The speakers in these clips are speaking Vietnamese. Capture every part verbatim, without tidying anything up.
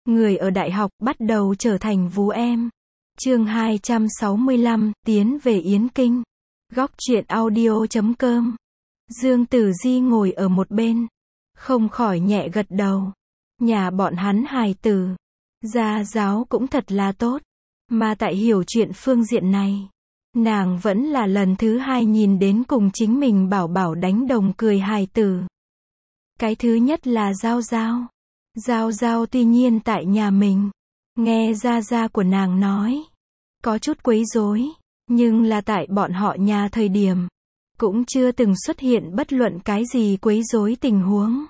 người ở đại học bắt đầu trở thành vú em. Chương hai trăm sáu mươi lăm, tiến về Yến Kinh. Góc truyện audio chấm com. Dương Tử Di ngồi ở một bên, không khỏi nhẹ gật đầu. Nhà bọn hắn hài tử, gia giáo cũng thật là tốt, mà tại hiểu chuyện phương diện này, nàng vẫn là lần thứ hai nhìn đến cùng chính mình bảo bảo đánh đồng cười hài tử. Cái thứ nhất là Giao Giao. Giao Giao tuy nhiên tại nhà mình, nghe gia gia của nàng nói, có chút quấy rối, nhưng là tại bọn họ nhà thời điểm, cũng chưa từng xuất hiện bất luận cái gì quấy rối tình huống.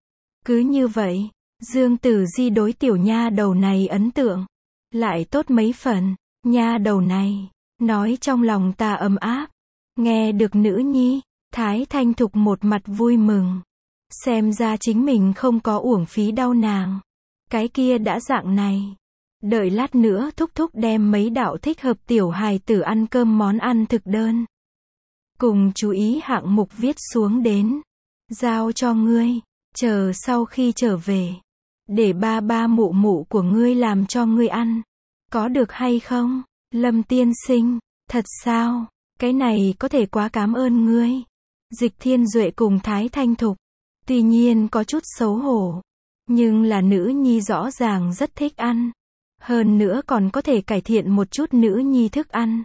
Cứ như vậy, Dương Tử Di đối tiểu nha đầu này ấn tượng lại tốt mấy phần. Nha đầu này nói trong lòng ta ấm áp. Nghe được nữ nhi, Thái Thanh Thục một mặt vui mừng. Xem ra chính mình không có uổng phí đau nàng. Cái kia đã dạng này, đợi lát nữa thúc thúc đem mấy đạo thích hợp tiểu hài tử ăn cơm món ăn thực đơn, cùng chú ý hạng mục viết xuống đến, giao cho ngươi, chờ sau khi trở về, để ba ba mụ mụ của ngươi làm cho ngươi ăn, có được hay không? Lâm tiên sinh, thật sao? Cái này có thể quá cảm ơn ngươi. Dịch Thiên Duệ cùng Thái Thanh Thục, tuy nhiên có chút xấu hổ, nhưng là nữ nhi rõ ràng rất thích ăn, hơn nữa còn có thể cải thiện một chút nữ nhi thức ăn.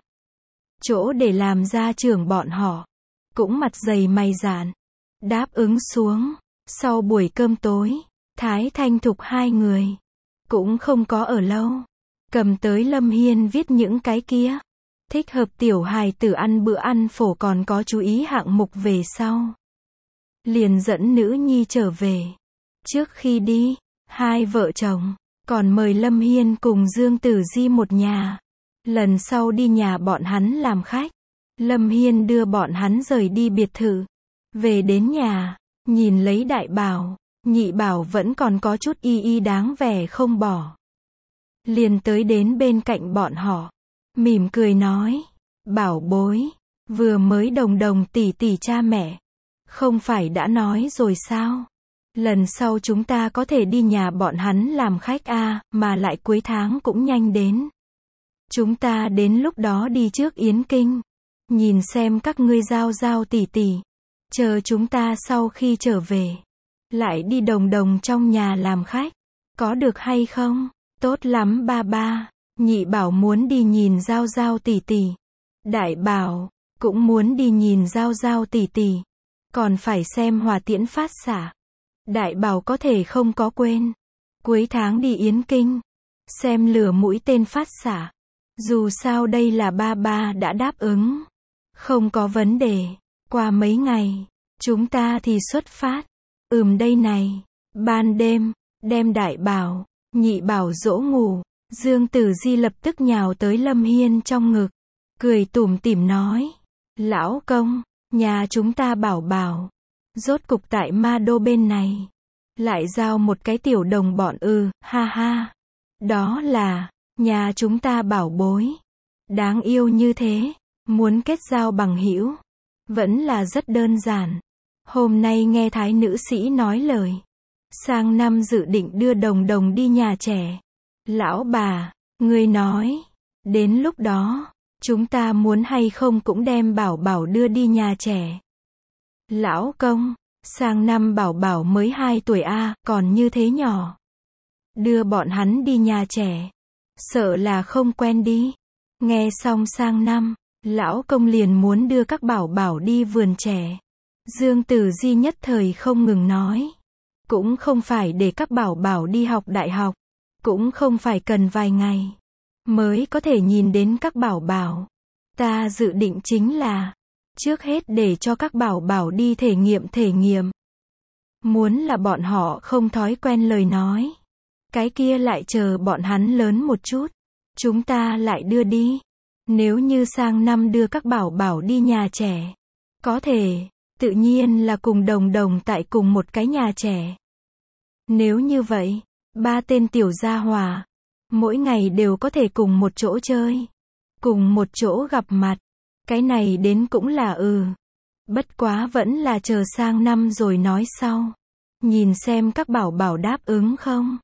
Chỗ để làm gia trưởng bọn họ cũng mặt dày mày dạn, đáp ứng xuống. Sau buổi cơm tối, Thái Thanh Thục hai người cũng không có ở lâu, cầm tới Lâm Hiên viết những cái kia thích hợp tiểu hài tử ăn bữa ăn phổ còn có chú ý hạng mục về sau, liền dẫn nữ nhi trở về. Trước khi đi, hai vợ chồng còn mời Lâm Hiên cùng Dương Tử Di một nhà, lần sau đi nhà bọn hắn làm khách. Lâm Hiên đưa bọn hắn rời đi biệt thự, về đến nhà, nhìn lấy đại bảo, nhị bảo vẫn còn có chút y y đáng vẻ không bỏ, liền tới đến bên cạnh bọn họ, mỉm cười nói, bảo bối, vừa mới đồng đồng tỷ tỷ cha mẹ, không phải đã nói rồi sao? Lần sau chúng ta có thể đi nhà bọn hắn làm khách a, mà lại cuối tháng cũng nhanh đến. Chúng ta đến lúc đó đi trước Yến Kinh, nhìn xem các ngươi Giao Giao tỷ tỷ, chờ chúng ta sau khi trở về, lại đi đồng đồng trong nhà làm khách, có được hay không? Tốt lắm ba ba, nhị bảo muốn đi nhìn Giao Giao tỷ tỷ, đại bảo cũng muốn đi nhìn Giao Giao tỷ tỷ, còn phải xem hỏa tiễn phát xạ. Đại bảo có thể không có quên, cuối tháng đi Yến Kinh, xem lửa mũi tên phát xạ. Dù sao đây là ba ba đã đáp ứng, không có vấn đề, qua mấy ngày, chúng ta thì xuất phát. Ừm đây này, ban đêm, đem đại bảo, nhị bảo dỗ ngủ, Dương Tử Di lập tức nhào tới Lâm Hiên trong ngực, cười tủm tỉm nói, lão công, nhà chúng ta bảo bảo, rốt cục tại Ma Đô bên này, lại giao một cái tiểu đồng bọn ư, ha ha, đó là, nhà chúng ta bảo bối, đáng yêu như thế, muốn kết giao bằng hữu, vẫn là rất đơn giản. Hôm nay nghe thái nữ sĩ nói lời, sang năm dự định đưa đồng đồng đi nhà trẻ. Lão bà, ngươi nói, đến lúc đó, chúng ta muốn hay không cũng đem bảo bảo đưa đi nhà trẻ. Lão công, sang năm bảo bảo mới hai tuổi a, còn như thế nhỏ. Đưa bọn hắn đi nhà trẻ, sợ là không quen đi. Nghe xong sang năm, lão công liền muốn đưa các bảo bảo đi vườn trẻ. Dương Tử Di nhất thời không ngừng nói, cũng không phải để các bảo bảo đi học đại học, cũng không phải cần vài ngày mới có thể nhìn đến các bảo bảo. Ta dự định chính là, trước hết để cho các bảo bảo đi thể nghiệm thể nghiệm. Muốn là bọn họ không thói quen lời nói, cái kia lại chờ bọn hắn lớn một chút, chúng ta lại đưa đi. Nếu như sang năm đưa các bảo bảo đi nhà trẻ, có thể, tự nhiên là cùng đồng đồng tại cùng một cái nhà trẻ. Nếu như vậy, ba tên tiểu gia hỏa, mỗi ngày đều có thể cùng một chỗ chơi, cùng một chỗ gặp mặt, cái này đến cũng là ừ. Bất quá vẫn là chờ sang năm rồi nói sau. Nhìn xem các bảo bảo đáp ứng không.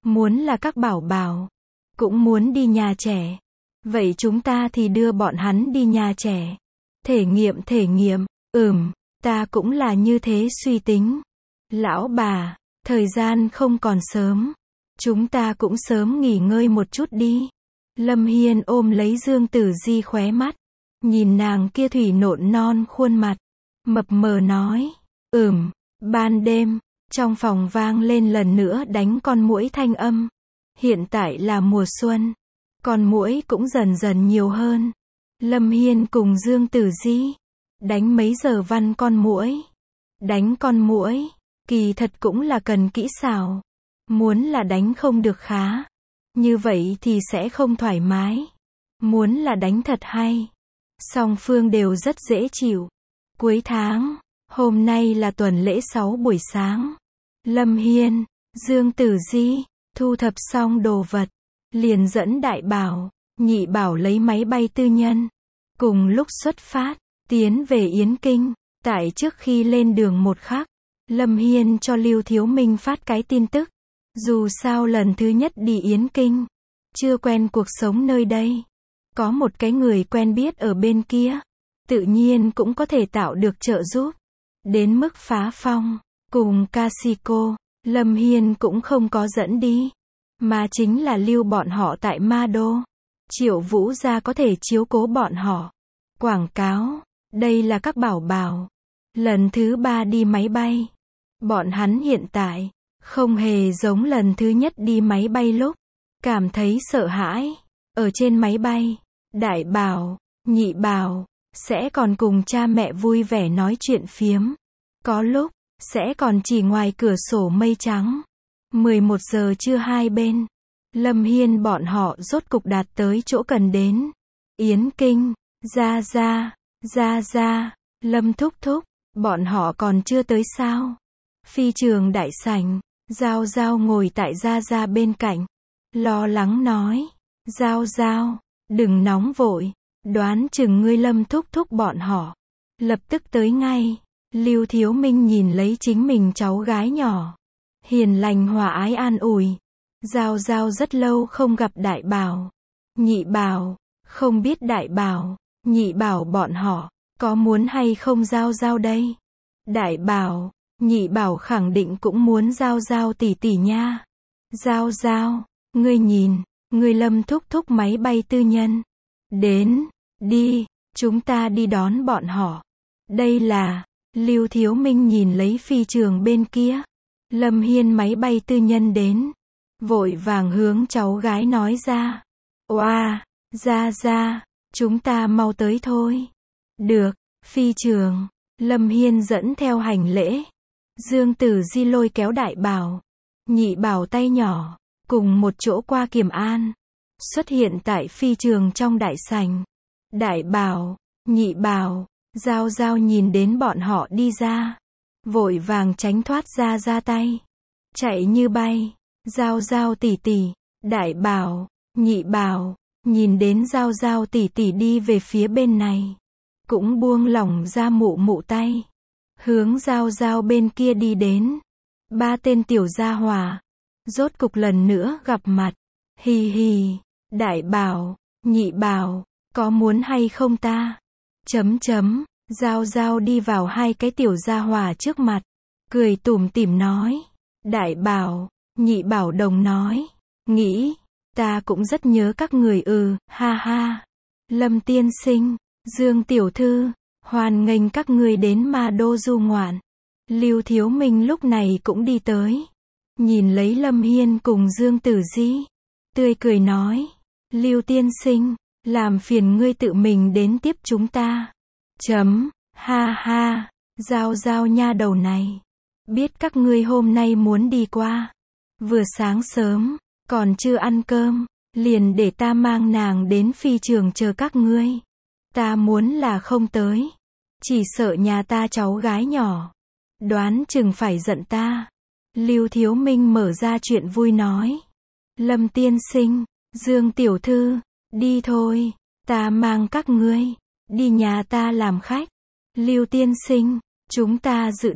muốn là các bảo bảo, cũng muốn đi nhà trẻ. Vậy chúng ta thì đưa bọn hắn đi nhà trẻ. Thể nghiệm thể nghiệm, ừm, ta cũng là như thế suy tính. Lão bà, thời gian không còn sớm. Chúng ta cũng sớm nghỉ ngơi một chút đi. Lâm Hiên ôm lấy Dương Tử Di khóe mắt. Nhìn nàng kia thủy nộn non khuôn mặt. Mập mờ nói. Ừm, ban đêm, trong phòng vang lên lần nữa đánh con muỗi thanh âm. Hiện tại là mùa xuân. Con muỗi cũng dần dần nhiều hơn. Lâm Hiên cùng Dương Tử Di đánh mấy giờ văn con muỗi. Đánh con muỗi, kỳ thật cũng là cần kỹ xảo. Muốn là đánh không được khá, như vậy thì sẽ không thoải mái. Muốn là đánh thật hay, song phương đều rất dễ chịu. Cuối tháng, hôm nay là tuần lễ sáu buổi sáng. Lâm Hiên, Dương Tử Di thu thập xong đồ vật, liền dẫn đại bảo, nhị bảo lấy máy bay tư nhân. Cùng lúc xuất phát, tiến về Yến Kinh. Tại trước khi lên đường một khắc, Lâm Hiên cho Lưu Thiếu Minh phát cái tin tức. Dù sao lần thứ nhất đi Yến Kinh, chưa quen cuộc sống nơi đây. Có một cái người quen biết ở bên kia, tự nhiên cũng có thể tạo được trợ giúp. Đến mức phá phong, cùng Casiko, Lâm Hiên cũng không có dẫn đi, mà chính là lưu bọn họ tại Ma Đô. Triệu Vũ gia có thể chiếu cố bọn họ. Quảng cáo, đây là các bảo bảo. Lần thứ ba đi máy bay. Bọn hắn hiện tại, không hề giống lần thứ nhất đi máy bay lúc. Cảm thấy sợ hãi. Ở trên máy bay, đại bảo, nhị bảo, sẽ còn cùng cha mẹ vui vẻ nói chuyện phiếm. Có lúc, sẽ còn chỉ ngoài cửa sổ mây trắng. mười một giờ trưa hai bên. Lâm Hiên bọn họ rốt cục đạt tới chỗ cần đến. Yến Kinh, Gia Gia, Gia Gia, Lâm thúc thúc, bọn họ còn chưa tới sao? Phi trường đại sảnh, Giao Giao ngồi tại Gia Gia bên cạnh, lo lắng nói, Giao Giao, đừng nóng vội, đoán chừng ngươi Lâm thúc thúc bọn họ lập tức tới ngay. Lưu Thiếu Minh nhìn lấy chính mình cháu gái nhỏ, hiền lành hòa ái an ủi. Giao Giao rất lâu không gặp đại bảo, nhị bảo, không biết đại bảo, nhị bảo bọn họ có muốn hay không Giao Giao đây? Đại bảo, nhị bảo khẳng định cũng muốn Giao Giao tỷ tỷ nha. Giao Giao, ngươi nhìn, ngươi Lâm thúc thúc máy bay tư nhân đến, đi, chúng ta đi đón bọn họ. Đây là, Lưu Thiếu Minh nhìn lấy phi trường bên kia, Lâm Hiên máy bay tư nhân đến, vội vàng hướng cháu gái nói ra. Oa, Gia Gia, chúng ta mau tới thôi. Được, phi trường, Lâm Hiên dẫn theo hành lễ. Dương Tử Di lôi kéo đại bảo, nhị bảo tay nhỏ, cùng một chỗ qua Kiểm An. Xuất hiện tại phi trường trong đại sảnh. Đại bảo, nhị bảo, Giao Giao nhìn đến bọn họ đi ra, vội vàng tránh thoát ra ra tay, chạy như bay. Giao Giao tỷ tỷ, đại bảo, nhị bảo, nhìn đến Giao Giao tỷ tỷ đi về phía bên này, cũng buông lỏng ra mụ mụ tay, hướng Giao Giao bên kia đi đến. Ba tên tiểu gia hỏa, rốt cục lần nữa gặp mặt. Hì hì, đại bảo, nhị bảo, có muốn hay không ta? Chấm chấm, Giao Giao đi vào hai cái tiểu gia hỏa trước mặt, cười tủm tỉm nói. Đại bảo, nhị bảo đồng nói, nghĩ, ta cũng rất nhớ các người ừ, ha ha. Lâm tiên sinh, Dương tiểu thư, hoan nghênh các người đến Ma Đô du ngoạn. Lưu Thiếu Minh lúc này cũng đi tới, nhìn lấy Lâm Hiên cùng Dương Tử Di, tươi cười nói, Lưu tiên sinh, làm phiền ngươi tự mình đến tiếp chúng ta. Chấm, ha ha, Giao Giao nha đầu này, biết các ngươi hôm nay muốn đi qua, vừa sáng sớm, còn chưa ăn cơm, liền để ta mang nàng đến phi trường chờ các ngươi. Ta muốn là không tới, chỉ sợ nhà ta cháu gái nhỏ, đoán chừng phải giận ta. Lưu Thiếu Minh mở ra chuyện vui nói, Lâm tiên sinh, Dương tiểu thư, đi thôi, ta mang các ngươi đi nhà ta làm khách. Lưu tiên sinh, chúng ta dự định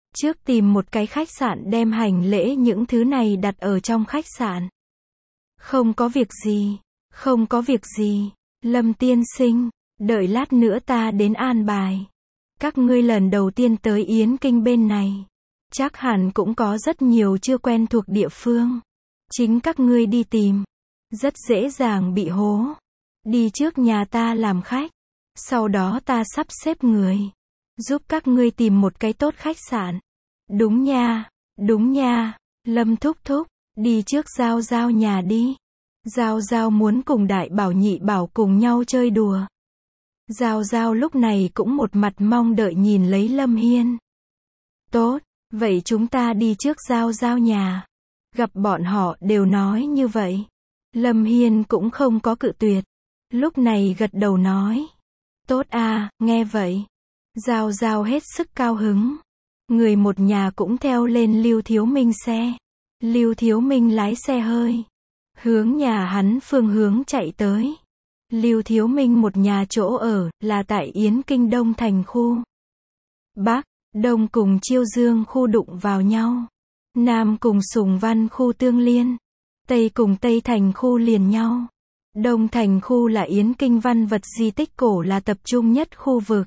Trước tìm một cái khách sạn đem hành lễ những thứ này đặt ở trong khách sạn. Không có việc gì, không có việc gì, Lâm tiên sinh, đợi lát nữa ta đến an bài. Các ngươi lần đầu tiên tới Yến Kinh bên này, chắc hẳn cũng có rất nhiều chưa quen thuộc địa phương. Chính các ngươi đi tìm, rất dễ dàng bị hố. Đi trước nhà ta làm khách, sau đó ta sắp xếp người, giúp các ngươi tìm một cái tốt khách sạn. Đúng nha, đúng nha, Lâm thúc thúc, đi trước Giao Giao nhà đi. Giao Giao muốn cùng Đại Bảo Nhị Bảo cùng nhau chơi đùa. Giao Giao lúc này cũng một mặt mong đợi nhìn lấy Lâm Hiên. Tốt, vậy chúng ta đi trước Giao Giao nhà. Gặp bọn họ đều nói như vậy. Lâm Hiên cũng không có cự tuyệt. Lúc này gật đầu nói. Tốt à, nghe vậy. Giao Giao hết sức cao hứng. Người một nhà cũng theo lên Lưu Thiếu Minh xe. Lưu Thiếu Minh lái xe hơi, hướng nhà hắn phương hướng chạy tới. Lưu Thiếu Minh một nhà chỗ ở, là tại Yến Kinh Đông Thành khu. Bắc, Đông cùng Chiêu Dương khu đụng vào nhau. Nam cùng Sùng Văn khu tương liên. Tây cùng Tây Thành khu liền nhau. Đông Thành khu là Yến Kinh văn vật di tích cổ là tập trung nhất khu vực.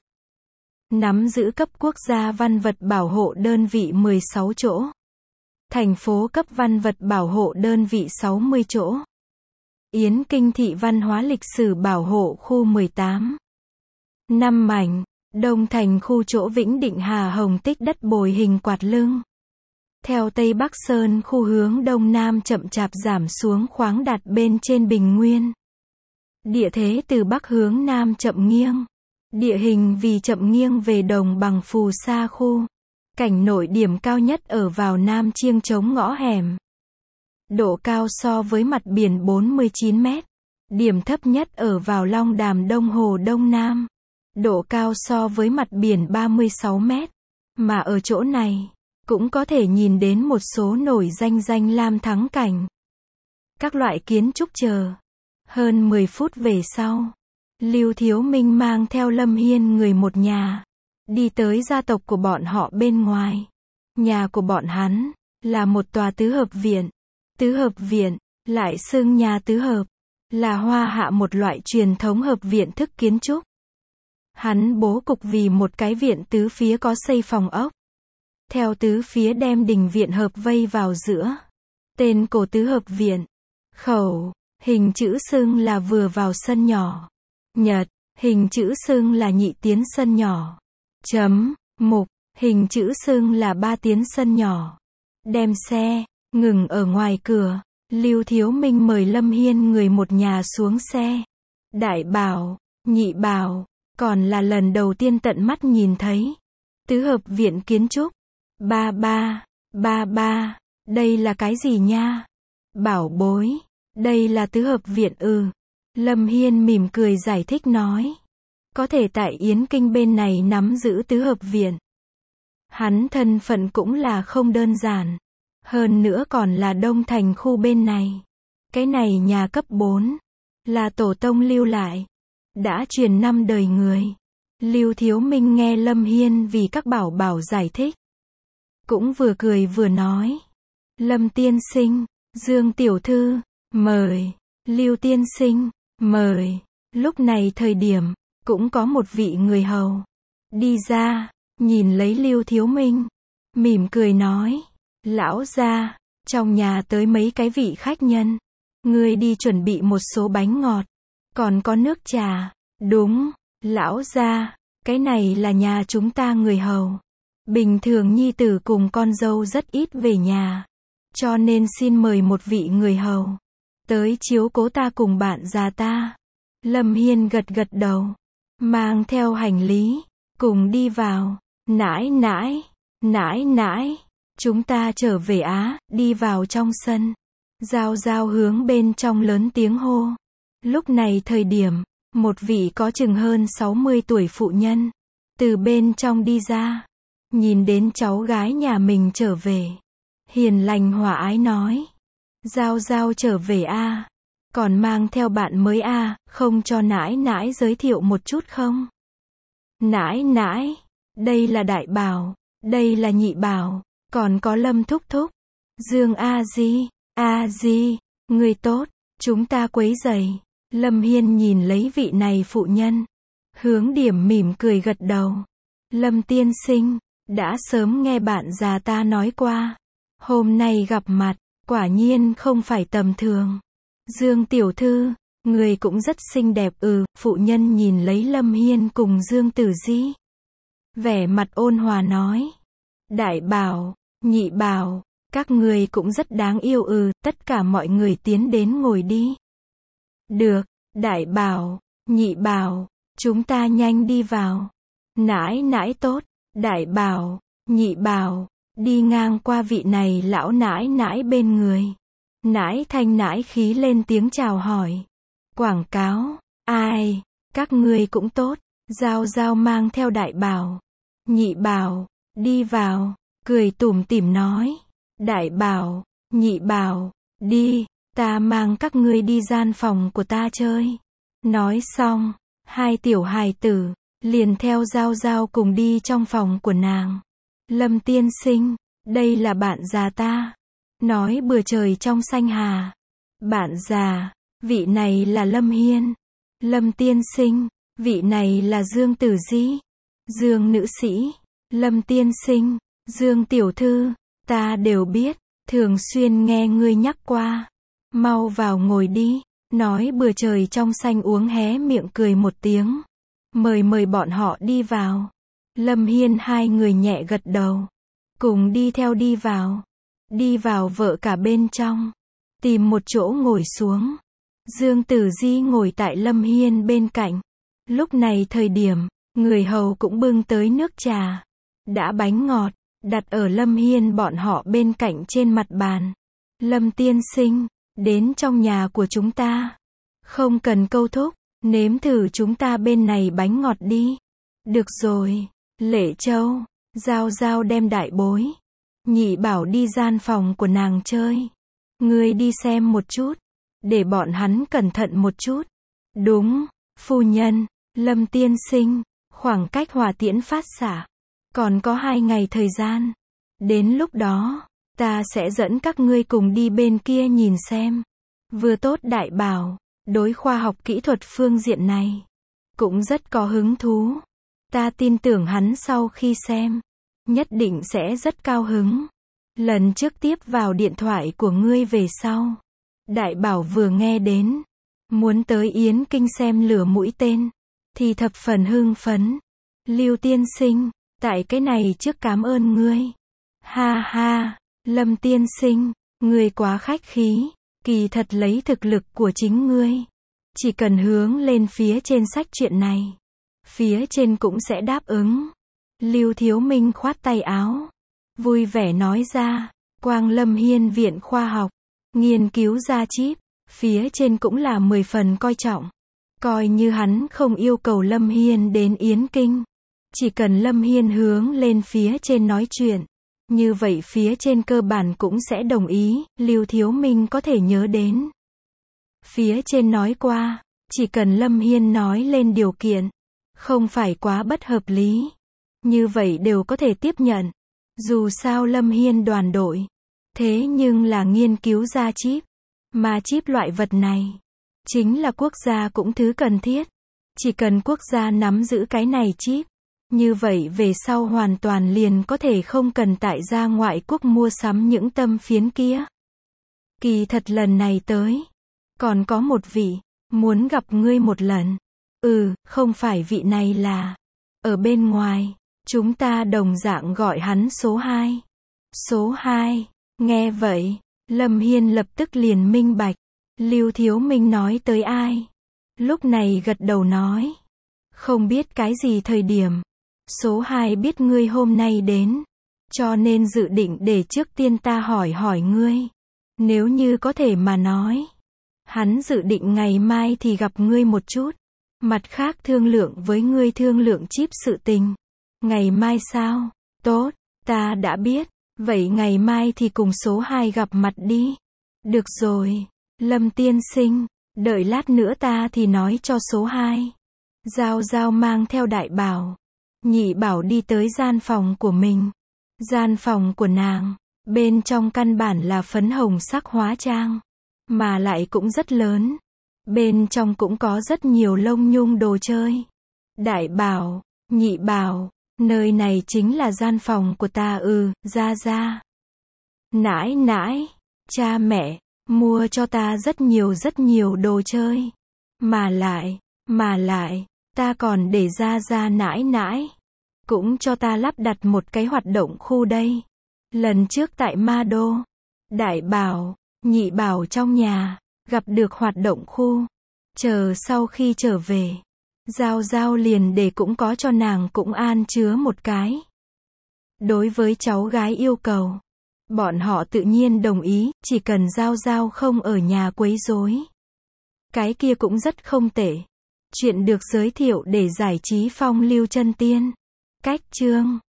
Nắm giữ cấp quốc gia văn vật bảo hộ đơn vị mười sáu chỗ. Thành phố cấp văn vật bảo hộ đơn vị sáu mươi chỗ. Yến Kinh thị văn hóa lịch sử bảo hộ khu mười tám. năm mảnh. Đông Thành khu chỗ Vĩnh Định Hà Hồng tích đất bồi hình quạt lưng. Theo Tây Bắc Sơn khu hướng Đông Nam chậm chạp giảm xuống khoáng đạt bên trên bình nguyên. Địa thế từ Bắc hướng Nam chậm nghiêng. Địa hình vì chậm nghiêng về đồng bằng phù sa khu. Cảnh nội điểm cao nhất ở vào Nam Chiêng Trống ngõ hẻm. Độ cao so với mặt biển bốn mươi chín mét. Điểm thấp nhất ở vào Long Đàm Đông Hồ Đông Nam. Độ cao so với mặt biển ba mươi sáu mét. Mà ở chỗ này, cũng có thể nhìn đến một số nổi danh danh lam thắng cảnh. Các loại kiến trúc chờ. Hơn mười phút về sau, Lưu Thiếu Minh mang theo Lâm Hiên người một nhà. Đi tới gia tộc của bọn họ bên ngoài. Nhà của bọn hắn, là một tòa tứ hợp viện. Tứ hợp viện, lại xưng nhà tứ hợp, là Hoa Hạ một loại truyền thống hợp viện thức kiến trúc. Hắn bố cục vì một cái viện tứ phía có xây phòng ốc. Theo tứ phía đem đình viện hợp vây vào giữa. Tên cổ tứ hợp viện. Khẩu, hình chữ xưng là vừa vào sân nhỏ. Nhật, hình chữ xưng là nhị tiến sân nhỏ. Chấm, mục, hình chữ xưng là ba tiến sân nhỏ. Đem xe, ngừng ở ngoài cửa. Lưu Thiếu Minh mời Lâm Hiên người một nhà xuống xe. Đại Bảo, Nhị Bảo, còn là lần đầu tiên tận mắt nhìn thấy. Tứ hợp viện kiến trúc. Ba ba, ba ba, đây là cái gì nha? Bảo bối, đây là tứ hợp viện ư. Lâm Hiên mỉm cười giải thích nói. Có thể tại Yến Kinh bên này nắm giữ tứ hợp viện. Hắn thân phận cũng là không đơn giản. Hơn nữa còn là Đông Thành khu bên này. Cái này nhà cấp bốn. Là tổ tông lưu lại. Đã truyền năm đời người. Lưu Thiếu Minh nghe Lâm Hiên vì các bảo bảo giải thích. Cũng vừa cười vừa nói. Lâm tiên sinh, Dương tiểu thư, mời. Lưu tiên sinh, mời. Lúc này thời điểm, cũng có một vị người hầu. Đi ra, nhìn lấy Lưu Thiếu Minh. Mỉm cười nói. Lão gia, trong nhà tới mấy cái vị khách nhân. Ngươi đi chuẩn bị một số bánh ngọt. Còn có nước trà. Đúng, lão gia, cái này là nhà chúng ta người hầu. Bình thường nhi tử cùng con dâu rất ít về nhà. Cho nên xin mời một vị người hầu. Tới chiếu cố ta cùng bạn già ta. Lâm Hiên gật gật đầu. Mang theo hành lý. Cùng đi vào. Nãi nãi. Nãi nãi. Chúng ta trở về Á. Đi vào trong sân. Giao Giao hướng bên trong lớn tiếng hô. Lúc này thời điểm. Một vị có chừng hơn sáu mươi tuổi phụ nhân. Từ bên trong đi ra. Nhìn đến cháu gái nhà mình trở về. Hiền lành hòa ái nói. Giao Giao trở về a, còn mang theo bạn mới a, không cho nãi nãi giới thiệu một chút không? Nãi nãi, đây là Đại Bảo. Đây là Nhị Bảo, còn có Lâm thúc thúc. Dương a di, a di, người tốt, chúng ta quấy rầy. Lâm Hiên nhìn lấy vị này phụ nhân, hướng điểm mỉm cười gật đầu. Lâm tiên sinh, đã sớm nghe bạn già ta nói qua. Hôm nay gặp mặt, quả nhiên không phải tầm thường. Dương tiểu thư, người cũng rất xinh đẹp. Ừ, phụ nhân nhìn lấy Lâm Hiên cùng Dương Tử Di, vẻ mặt ôn hòa nói. Đại Bảo, Nhị Bảo, các người cũng rất đáng yêu. Ừ, tất cả mọi người tiến đến ngồi đi. Được, Đại Bảo, Nhị Bảo, chúng ta nhanh đi vào. Nãi nãi tốt. Đại Bảo, Nhị Bảo, đi ngang qua vị này lão nãi nãi bên người. Nãi thanh nãi khí lên tiếng chào hỏi. Quảng cáo, ai, các người cũng tốt. Giao Giao mang theo Đại Bảo, Nhị Bảo, đi vào, cười tủm tỉm nói. Đại Bảo, Nhị Bảo, đi, ta mang các ngươi đi gian phòng của ta chơi. Nói xong, hai tiểu hài tử liền theo Giao Giao cùng đi trong phòng của nàng. Lâm tiên sinh, đây là bạn già ta. Nói bừa trời trong xanh hà. Bạn già, vị này là Lâm Hiên. Lâm tiên sinh, vị này là Dương Tử Di. Dương nữ sĩ, Lâm tiên sinh, Dương tiểu thư, ta đều biết, thường xuyên nghe ngươi nhắc qua. Mau vào ngồi đi. Nói bừa trời trong xanh uống hé miệng cười một tiếng. Mời mời bọn họ đi vào. Lâm Hiên hai người nhẹ gật đầu, cùng đi theo đi vào. Đi vào vợ cả bên trong, tìm một chỗ ngồi xuống. Dương Tử Di ngồi tại Lâm Hiên bên cạnh. Lúc này thời điểm, người hầu cũng bưng tới nước trà, đã bánh ngọt, đặt ở Lâm Hiên bọn họ bên cạnh trên mặt bàn. Lâm tiên sinh, đến trong nhà của chúng ta. Không cần câu thúc, nếm thử chúng ta bên này bánh ngọt đi. Được rồi, Lệ Châu, Giao Giao đem Đại Bối, Nhị Bảo đi gian phòng của nàng chơi. Ngươi đi xem một chút, để bọn hắn cẩn thận một chút. Đúng, phu nhân. Lâm tiên sinh, khoảng cách hỏa tiễn phát xạ còn có hai ngày thời gian. Đến lúc đó, ta sẽ dẫn các ngươi cùng đi bên kia nhìn xem. Vừa tốt Đại Bảo, đối khoa học kỹ thuật phương diện này cũng rất có hứng thú. Ta tin tưởng hắn sau khi xem, nhất định sẽ rất cao hứng. Lần trước tiếp vào điện thoại của ngươi về sau, Đại Bảo vừa nghe đến muốn tới Yến Kinh xem lửa mũi tên, thì thập phần hưng phấn. Lưu tiên sinh, tại cái này trước cảm ơn ngươi. Ha ha, Lâm tiên sinh, ngươi quá khách khí. Kỳ thật lấy thực lực của chính ngươi, chỉ cần hướng lên phía trên sách chuyện này, phía trên cũng sẽ đáp ứng. Lưu Thiếu Minh khoát tay áo, vui vẻ nói ra. Quang Lâm Hiên viện khoa học, nghiên cứu ra chip, phía trên cũng là mười phần coi trọng. Coi như hắn không yêu cầu Lâm Hiên đến Yến Kinh, chỉ cần Lâm Hiên hướng lên phía trên nói chuyện, như vậy phía trên cơ bản cũng sẽ đồng ý. Lưu Thiếu Minh có thể nhớ đến, phía trên nói qua, chỉ cần Lâm Hiên nói lên điều kiện, không phải quá bất hợp lý, như vậy đều có thể tiếp nhận. Dù sao Lâm Hiên đoàn đội, thế nhưng là nghiên cứu ra chip, mà chip loại vật này, chính là quốc gia cũng thứ cần thiết. Chỉ cần quốc gia nắm giữ cái này chip, như vậy về sau hoàn toàn liền có thể không cần tại ra ngoại quốc mua sắm những tâm phiến kia. Kỳ thật lần này tới, còn có một vị, muốn gặp ngươi một lần. Ừ, không phải vị này là, ở bên ngoài, chúng ta đồng dạng gọi hắn số hai. Số hai, nghe vậy, Lâm Hiên lập tức liền minh bạch, Lưu Thiếu Minh nói tới ai. Lúc này gật đầu nói, không biết cái gì thời điểm. Số hai biết ngươi hôm nay đến, cho nên dự định để trước tiên ta hỏi hỏi ngươi. Nếu như có thể mà nói, hắn dự định ngày mai thì gặp ngươi một chút, mặt khác thương lượng với ngươi thương lượng chip sự tình. Ngày mai sao? Tốt, ta đã biết, vậy ngày mai thì cùng số hai gặp mặt đi. Được rồi, Lâm tiên sinh, đợi lát nữa ta thì nói cho số hai. Giao Giao mang theo Đại Bảo, Nhị Bảo đi tới gian phòng của mình. Gian phòng của nàng, bên trong căn bản là phấn hồng sắc hóa trang, mà lại cũng rất lớn. Bên trong cũng có rất nhiều lông nhung đồ chơi. Đại bảo, nhị bảo, nơi này chính là gian phòng của ta. Ừ, ra ra. Nãi nãi, cha mẹ, mua cho ta rất nhiều rất nhiều đồ chơi. Mà lại, mà lại, ta còn để ra ra nãi nãi. Cũng cho ta lắp đặt một cái hoạt động khu đây. Lần trước tại Ma Đô, đại bảo, nhị bảo trong nhà, gặp được hoạt động khu. Chờ sau khi trở về, Giao Giao liền để cũng có cho nàng cũng an chứa một cái. Đối với cháu gái yêu cầu, bọn họ tự nhiên đồng ý, chỉ cần Giao Giao không ở nhà quấy rối. Cái kia cũng rất không tệ. Chuyện được giới thiệu để giải trí phong lưu chân tiên. Cách chương